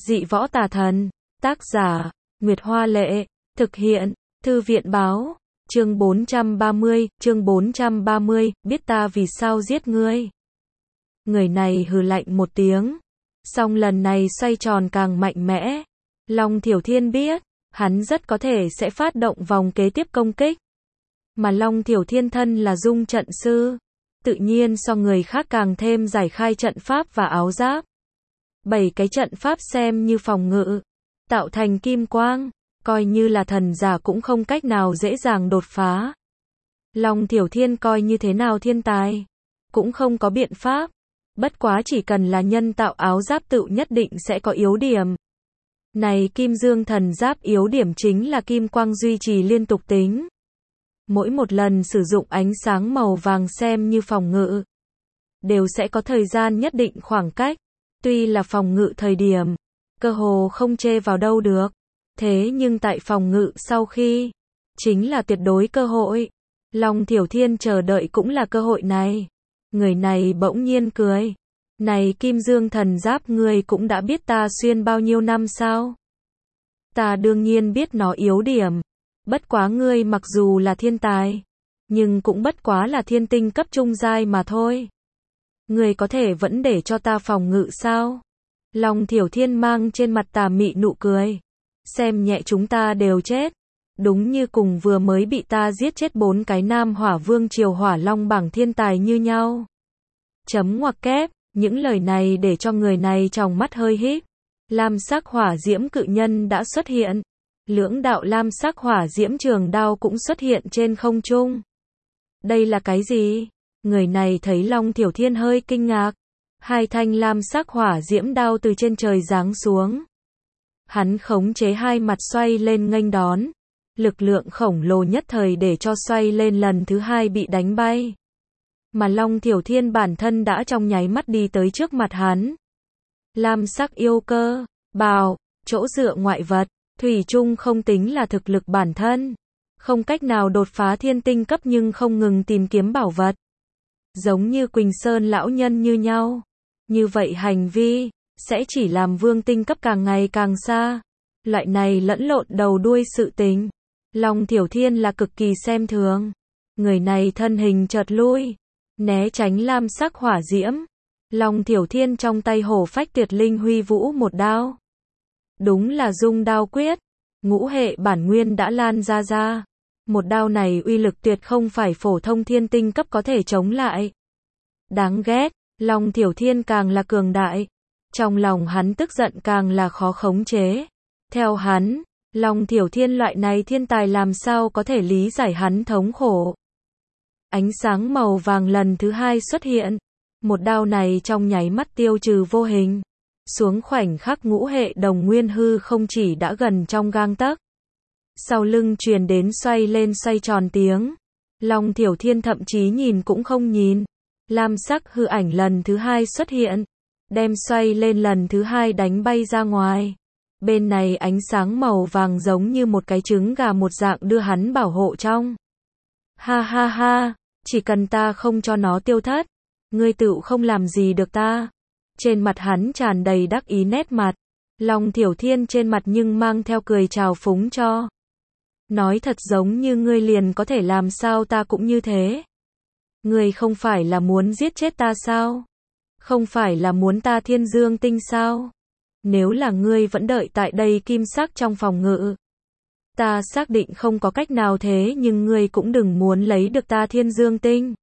Dị võ tà thần. Tác giả, Nguyệt Hoa Lệ. Thực hiện, Thư viện Báo. Chương 430, biết ta vì sao giết ngươi. Người này hừ lạnh một tiếng. Song lần này xoay tròn càng mạnh mẽ. Long Thiểu Thiên biết, hắn rất có thể sẽ phát động vòng kế tiếp công kích. Mà Long Thiểu Thiên thân là dung trận sư. Tự nhiên so người khác càng thêm giải khai trận pháp và áo giáp. 7 cái trận pháp xem như phòng ngự. Tạo thành kim quang. Coi như là thần giả cũng không cách nào dễ dàng đột phá. Long Thiểu Thiên coi như thế nào thiên tài. Cũng không có biện pháp. Bất quá chỉ cần là nhân tạo áo giáp tự nhất định sẽ có yếu điểm. Này kim dương thần giáp yếu điểm chính là kim quang duy trì liên tục tính. Mỗi một lần sử dụng ánh sáng màu vàng xem như phòng ngự. Đều sẽ có thời gian nhất định khoảng cách. Tuy là phòng ngự thời điểm. Cơ hồ không chê vào đâu được. Thế nhưng tại phòng ngự sau khi. Chính là tuyệt đối cơ hội. Long Thiểu Thiên chờ đợi cũng là cơ hội này. Người này bỗng nhiên cười. Này kim dương thần giáp ngươi cũng đã biết ta xuyên bao nhiêu năm sao? Ta đương nhiên biết nó yếu điểm. Bất quá ngươi mặc dù là thiên tài. Nhưng cũng bất quá là thiên tinh cấp trung giai mà thôi. Ngươi có thể vẫn để cho ta phòng ngự sao? Long Thiểu Thiên mang trên mặt tà mị nụ cười. Xem nhẹ chúng ta đều chết. Đúng như cùng vừa mới bị ta giết chết 4 cái nam hỏa vương triều hỏa long bảng thiên tài như nhau. Chấm ngoặc kép, những lời này để cho người này trong mắt hơi híp. Lam sắc hỏa diễm cự nhân đã xuất hiện. Lưỡng đạo lam sắc hỏa diễm trường đao cũng xuất hiện trên không trung. Đây là cái gì? Người này thấy Long Thiểu Thiên hơi kinh ngạc. 2 thanh lam sắc hỏa diễm đao từ trên trời giáng xuống. Hắn khống chế 2 mặt xoay lên nghênh đón. Lực lượng khổng lồ nhất thời để cho xoay lên lần thứ 2 bị đánh bay. Mà Long Thiểu Thiên bản thân đã trong nháy mắt đi tới trước mặt hắn. Lam sắc yêu cơ, bào, chỗ dựa ngoại vật, thủy chung không tính là thực lực bản thân. Không cách nào đột phá thiên tinh cấp nhưng không ngừng tìm kiếm bảo vật. Giống như Quỳnh Sơn lão nhân như nhau. Như vậy hành vi, sẽ chỉ làm vương tinh cấp càng ngày càng xa. Loại này lẫn lộn đầu đuôi sự tình. Long Thiểu Thiên là cực kỳ xem thường. Người này thân hình chợt lui. Né tránh lam sắc hỏa diễm. Long Thiểu Thiên trong tay hổ phách tuyệt linh huy vũ một đao. Đúng là dung đao quyết. Ngũ hệ bản nguyên đã lan ra. Một đao này uy lực tuyệt không phải phổ thông thiên tinh cấp có thể chống lại. Đáng ghét, Long Thiểu Thiên càng là cường đại. Trong lòng hắn tức giận càng là khó khống chế. Theo hắn, Long Thiểu Thiên loại này thiên tài làm sao có thể lý giải hắn thống khổ. Ánh sáng màu vàng lần thứ 2 xuất hiện. Một đao này trong nháy mắt tiêu trừ vô hình. Xuống khoảnh khắc ngũ hệ đồng nguyên hư không chỉ đã gần trong gang tấc. Sau lưng truyền đến xoay lên xoay tròn tiếng. Long Thiểu Thiên thậm chí nhìn cũng không nhìn. Lam sắc hư ảnh lần thứ 2 xuất hiện. Đem xoay lên lần thứ 2 đánh bay ra ngoài. Bên này ánh sáng màu vàng giống như một cái trứng gà một dạng đưa hắn bảo hộ trong. Ha ha ha, chỉ cần ta không cho nó tiêu thất. Ngươi tựu không làm gì được ta. Trên mặt hắn tràn đầy đắc ý nét mặt. Long Thiểu Thiên trên mặt nhưng mang theo cười trào phúng cho. Nói thật giống như ngươi liền có thể làm sao ta cũng như thế. Ngươi không phải là muốn giết chết ta sao? Không phải là muốn ta thiên dương tinh sao? Nếu là ngươi vẫn đợi tại đây kim sắc trong phòng ngự. Ta xác định không có cách nào thế nhưng ngươi cũng đừng muốn lấy được ta thiên dương tinh.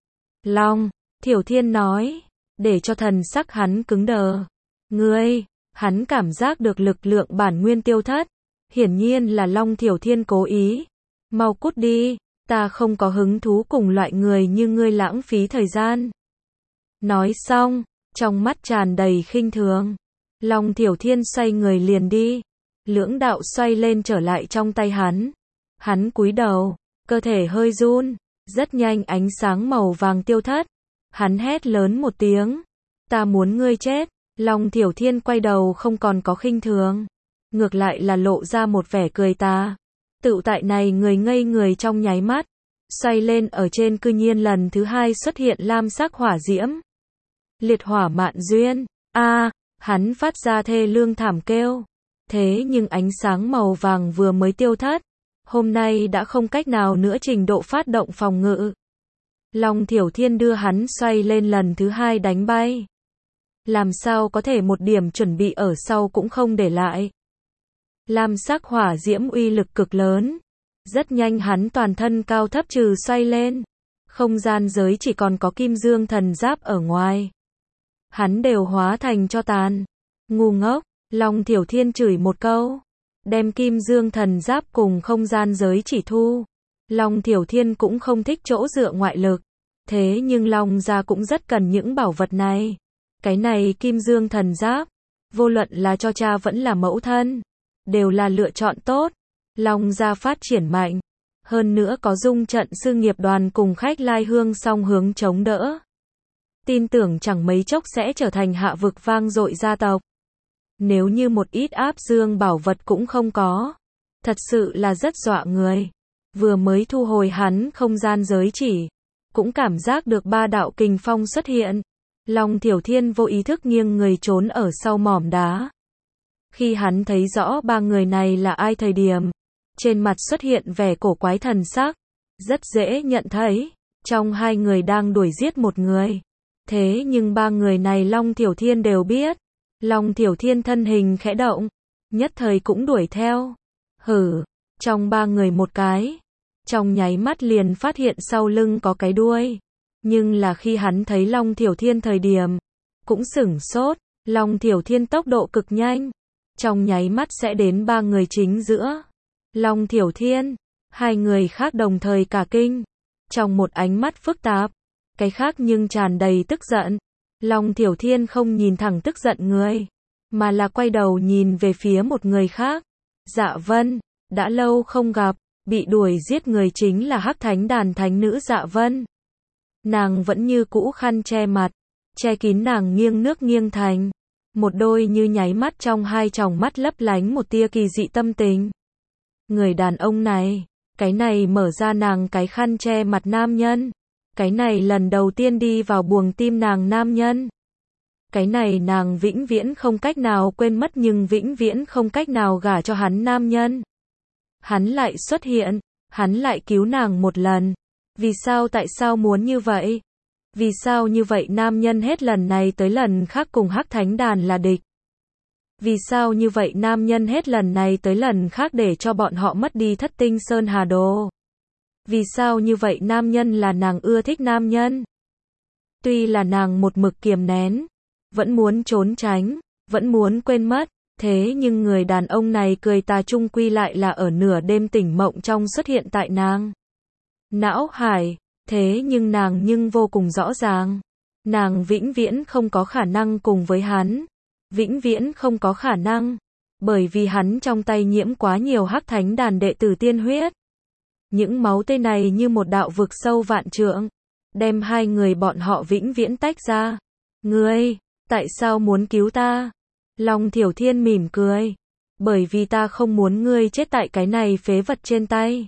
Long Thiểu Thiên nói, để cho thần sắc hắn cứng đờ. Ngươi, hắn cảm giác được lực lượng bản nguyên tiêu thất. Hiển nhiên là Long Thiểu Thiên cố ý. Mau cút đi, ta không có hứng thú cùng loại người như ngươi lãng phí thời gian. Nói xong, trong mắt tràn đầy khinh thường. Long Thiểu Thiên xoay người liền đi. Lưỡng đạo xoay lên trở lại trong tay hắn. Hắn cúi đầu, cơ thể hơi run. Rất nhanh ánh sáng màu vàng tiêu thất. Hắn hét lớn một tiếng. Ta muốn ngươi chết. Long Thiểu Thiên quay đầu không còn có khinh thường. Ngược lại là lộ ra một vẻ cười tà. Tự tại này người ngây người trong nháy mắt. Xoay lên ở trên cư nhiên lần thứ 2 xuất hiện lam sắc hỏa diễm. Liệt hỏa mạn duyên. Hắn phát ra thê lương thảm kêu. Thế nhưng ánh sáng màu vàng vừa mới tiêu thất, hôm nay đã không cách nào nữa trình độ phát động phòng ngự. Long Thiểu Thiên đưa hắn xoay lên lần thứ hai đánh bay. Làm sao có thể một điểm chuẩn bị ở sau cũng không để lại. Lam sắc hỏa diễm uy lực cực lớn. Rất nhanh hắn toàn thân cao thấp trừ xoay lên. Không gian giới chỉ còn có kim dương thần giáp ở ngoài. Hắn đều hóa thành cho tàn. Ngu ngốc, Long Thiểu Thiên chửi một câu. Đem kim dương thần giáp cùng không gian giới chỉ thu. Long Thiểu Thiên cũng không thích chỗ dựa ngoại lực. Thế nhưng Long gia cũng rất cần những bảo vật này. Cái này kim dương thần giáp, vô luận là cho cha vẫn là mẫu thân, đều là lựa chọn tốt. Long gia phát triển mạnh. Hơn nữa có dung trận sư nghiệp đoàn cùng khách lai hương song hướng chống đỡ. Tin tưởng chẳng mấy chốc sẽ trở thành hạ vực vang dội gia tộc. Nếu như một ít áp dương bảo vật cũng không có, thật sự là rất dọa người. Vừa mới thu hồi hắn không gian giới chỉ, cũng cảm giác được ba đạo kình phong xuất hiện. Long Thiểu Thiên vô ý thức nghiêng người trốn ở sau mỏm đá. Khi hắn thấy rõ ba người này là ai thời điểm, trên mặt xuất hiện vẻ cổ quái thần sắc. Rất dễ nhận thấy, trong hai người đang đuổi giết một người. Thế nhưng ba người này Long Thiểu Thiên đều biết. Long Thiểu Thiên thân hình khẽ động, nhất thời cũng đuổi theo. Hử, trong ba người một cái, trong nháy mắt liền phát hiện sau lưng có cái đuôi. Nhưng là khi hắn thấy Long Thiểu Thiên thời điểm, cũng sửng sốt. Long Thiểu Thiên tốc độ cực nhanh, trong nháy mắt sẽ đến ba người chính giữa. Long Thiểu Thiên, hai người khác đồng thời cả kinh, trong một ánh mắt phức tạp, cái khác nhưng tràn đầy tức giận. Long Thiểu Thiên không nhìn thẳng tức giận người, mà là quay đầu nhìn về phía một người khác. Dạ Vân, đã lâu không gặp, bị đuổi giết người chính là Hắc Thánh Đàn thánh nữ Dạ Vân. Nàng vẫn như cũ khăn che mặt, che kín nàng nghiêng nước nghiêng thành. Một đôi như nháy mắt trong hai tròng mắt lấp lánh một tia kỳ dị tâm tình. Người đàn ông này, cái này mở ra nàng cái khăn che mặt nam nhân. Cái này lần đầu tiên đi vào buồng tim nàng nam nhân. Cái này nàng vĩnh viễn không cách nào quên mất nhưng vĩnh viễn không cách nào gả cho hắn nam nhân. Hắn lại xuất hiện, hắn lại cứu nàng một lần. Vì sao tại sao muốn như vậy? Vì sao như vậy nam nhân hết lần này tới lần khác cùng Hắc Thánh Đàn là địch? Vì sao như vậy nam nhân hết lần này tới lần khác để cho bọn họ mất đi Thất Tinh Sơn Hà Đồ? Vì sao như vậy nam nhân là nàng ưa thích nam nhân? Tuy là nàng một mực kiềm nén, vẫn muốn trốn tránh, vẫn muốn quên mất, thế nhưng người đàn ông này cười tà chung quy lại là ở nửa đêm tỉnh mộng trong xuất hiện tại nàng não hải. Thế nhưng nàng nhưng vô cùng rõ ràng, nàng vĩnh viễn không có khả năng cùng với hắn, vĩnh viễn không có khả năng, bởi vì hắn trong tay nhiễm quá nhiều Hắc Thánh Đàn đệ tử tiên huyết. Những máu tươi này như một đạo vực sâu vạn trượng, đem hai người bọn họ vĩnh viễn tách ra. Ngươi, tại sao muốn cứu ta? Long Thiểu Thiên mỉm cười. Bởi vì ta không muốn ngươi chết tại cái này phế vật trên tay.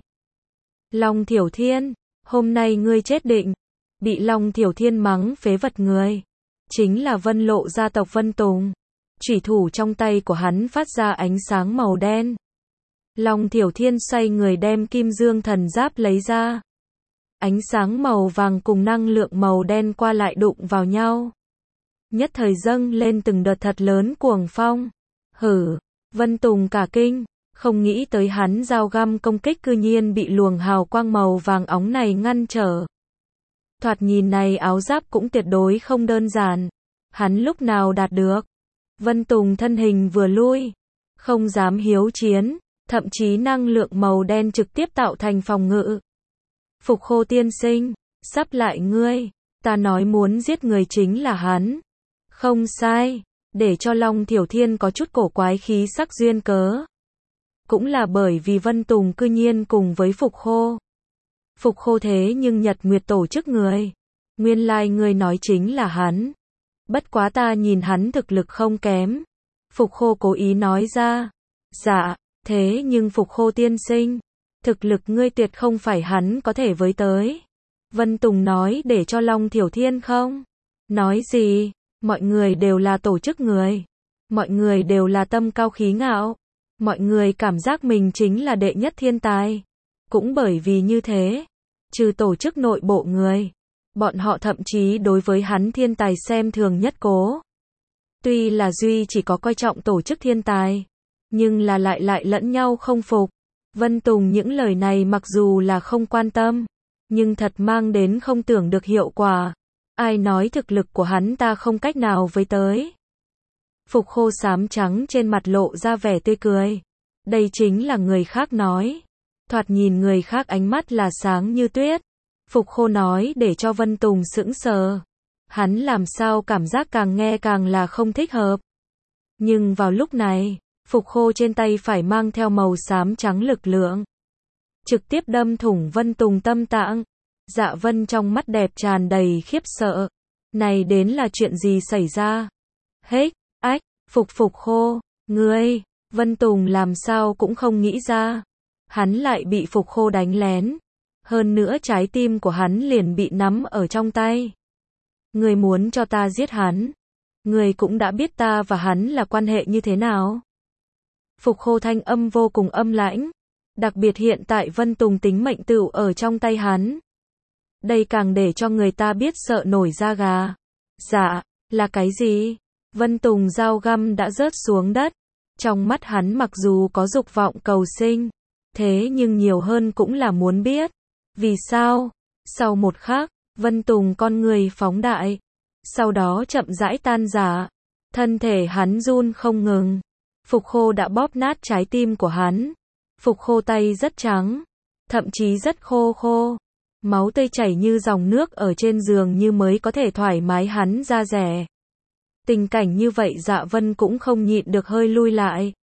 Long Thiểu Thiên, hôm nay ngươi chết định. Bị Long Thiểu Thiên mắng phế vật người, chính là Vân Lộ gia tộc Vân Tùng. Chủy thủ trong tay của hắn phát ra ánh sáng màu đen. Long Thiểu Thiên xoay người đem kim dương thần giáp lấy ra. Ánh sáng màu vàng cùng năng lượng màu đen qua lại đụng vào nhau. Nhất thời dâng lên từng đợt thật lớn cuồng phong. Hử, Vân Tùng cả kinh, không nghĩ tới hắn dao găm công kích cư nhiên bị luồng hào quang màu vàng óng này ngăn trở. Thoạt nhìn này áo giáp cũng tuyệt đối không đơn giản. Hắn lúc nào đạt được? Vân Tùng thân hình vừa lui, không dám hiếu chiến, thậm chí năng lượng màu đen trực tiếp tạo thành phòng ngự. Phục Khô tiên sinh, sắp lại ngươi, ta nói muốn giết người chính là hắn. Không sai, để cho Long Thiểu Thiên có chút cổ quái khí sắc duyên cớ. Cũng là bởi vì Vân Tùng cư nhiên cùng với Phục Khô. Phục Khô thế nhưng Nhật Nguyệt tổ chức người. Nguyên lai ngươi nói chính là hắn. Bất quá ta nhìn hắn thực lực không kém. Phục Khô cố ý nói ra. Dạ, thế nhưng Phục Khô tiên sinh, thực lực ngươi tuyệt không phải hắn có thể với tới. Vân Tùng nói để cho Long Thiểu Thiên không. Nói gì, mọi người đều là tổ chức người. Mọi người đều là tâm cao khí ngạo. Mọi người cảm giác mình chính là đệ nhất thiên tài. Cũng bởi vì như thế, trừ tổ chức nội bộ người, bọn họ thậm chí đối với hắn thiên tài xem thường nhất cố. Tuy là Duy chỉ có coi trọng tổ chức thiên tài, nhưng là lại lẫn nhau không phục. Vân Tùng những lời này mặc dù là không quan tâm, nhưng thật mang đến không tưởng được hiệu quả. Ai nói thực lực của hắn ta không cách nào với tới. Phục Khô xám trắng trên mặt lộ ra vẻ tươi cười. Đây chính là người khác nói. Thoạt nhìn người khác ánh mắt là sáng như tuyết. Phục Khô nói để cho Vân Tùng sững sờ. Hắn làm sao cảm giác càng nghe càng là không thích hợp. Nhưng vào lúc này, Phục Khô trên tay phải mang theo màu xám trắng lực lượng, trực tiếp đâm thủng Vân Tùng tâm tạng. Dạ Vân trong mắt đẹp tràn đầy khiếp sợ. Này đến là chuyện gì xảy ra? Hếch, ách, Phục Khô, ngươi, Vân Tùng làm sao cũng không nghĩ ra. Hắn lại bị Phục Khô đánh lén. Hơn nữa trái tim của hắn liền bị nắm ở trong tay. Ngươi muốn cho ta giết hắn. Ngươi cũng đã biết ta và hắn là quan hệ như thế nào. Phục Khô thanh âm vô cùng âm lãnh. Đặc biệt hiện tại Vân Tùng tính mệnh tựu ở trong tay hắn. Đây càng để cho người ta biết sợ nổi da gà. Dạ, là cái gì? Vân Tùng dao găm đã rớt xuống đất. Trong mắt hắn mặc dù có dục vọng cầu sinh, thế nhưng nhiều hơn cũng là muốn biết. Vì sao? Sau một khắc, Vân Tùng con người phóng đại. Sau đó chậm rãi tan rã. Thân thể hắn run không ngừng. Phục Khô đã bóp nát trái tim của hắn. Phục Khô tay rất trắng, thậm chí rất khô. Máu tươi chảy như dòng nước ở trên giường như mới có thể thoải mái hắn ra rẻ. Tình cảnh như vậy Dạ Vân cũng không nhịn được hơi lui lại.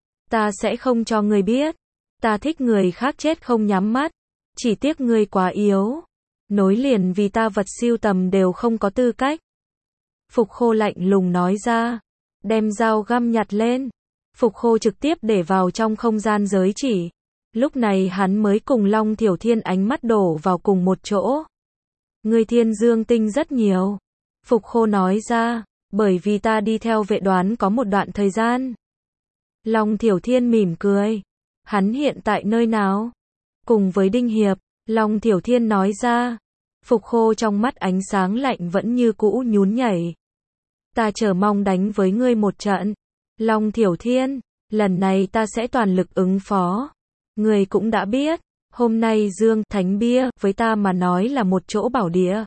Ta sẽ không cho ngươi biết. Ta thích người khác chết không nhắm mắt. Chỉ tiếc ngươi quá yếu. Nối liền vì ta vật sưu tầm đều không có tư cách. Phục Khô lạnh lùng nói ra. Đem dao găm nhặt lên. Phục Khô trực tiếp để vào trong không gian giới chỉ. Lúc này hắn mới cùng Long Thiểu Thiên ánh mắt đổ vào cùng một chỗ. Ngươi Thiên Dương Tinh rất nhiều. Phục Khô nói ra. Bởi vì ta đi theo vệ đoán có một đoạn thời gian. Long Thiểu Thiên mỉm cười. Hắn hiện tại nơi nào? Cùng với Đinh Hiệp. Long Thiểu Thiên nói ra. Phục Khô trong mắt ánh sáng lạnh vẫn như cũ nhún nhảy. Ta chờ mong đánh với ngươi một trận. Long Thiểu Thiên, lần này ta sẽ toàn lực ứng phó. Ngươi cũng đã biết, hôm nay Dương Thánh Bia với ta mà nói là một chỗ bảo địa.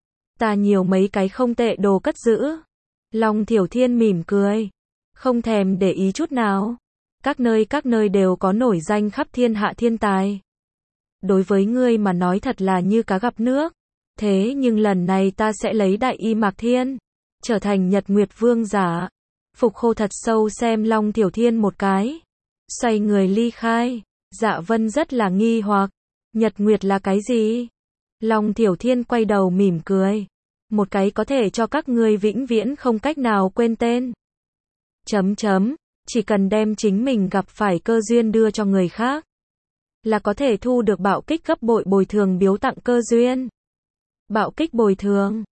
Ta nhiều mấy cái không tệ đồ cất giữ. Long Thiểu Thiên mỉm cười, không thèm để ý chút nào. Các nơi đều có nổi danh khắp thiên hạ thiên tài. Đối với ngươi mà nói thật là như cá gặp nước. Thế nhưng lần này ta sẽ lấy Đại Y Mạc Thiên, trở thành Nhật Nguyệt Vương giả. Phục Khô thật sâu xem Long Thiểu Thiên một cái. Xoay người ly khai. Dạ Vân rất là nghi hoặc. Nhật Nguyệt là cái gì? Long Thiểu Thiên quay đầu mỉm cười. Một cái có thể cho các ngươi vĩnh viễn không cách nào quên tên. Chỉ cần đem chính mình gặp phải cơ duyên đưa cho người khác, là có thể thu được bạo kích gấp bội bồi thường biếu tặng cơ duyên. Bạo kích bồi thường.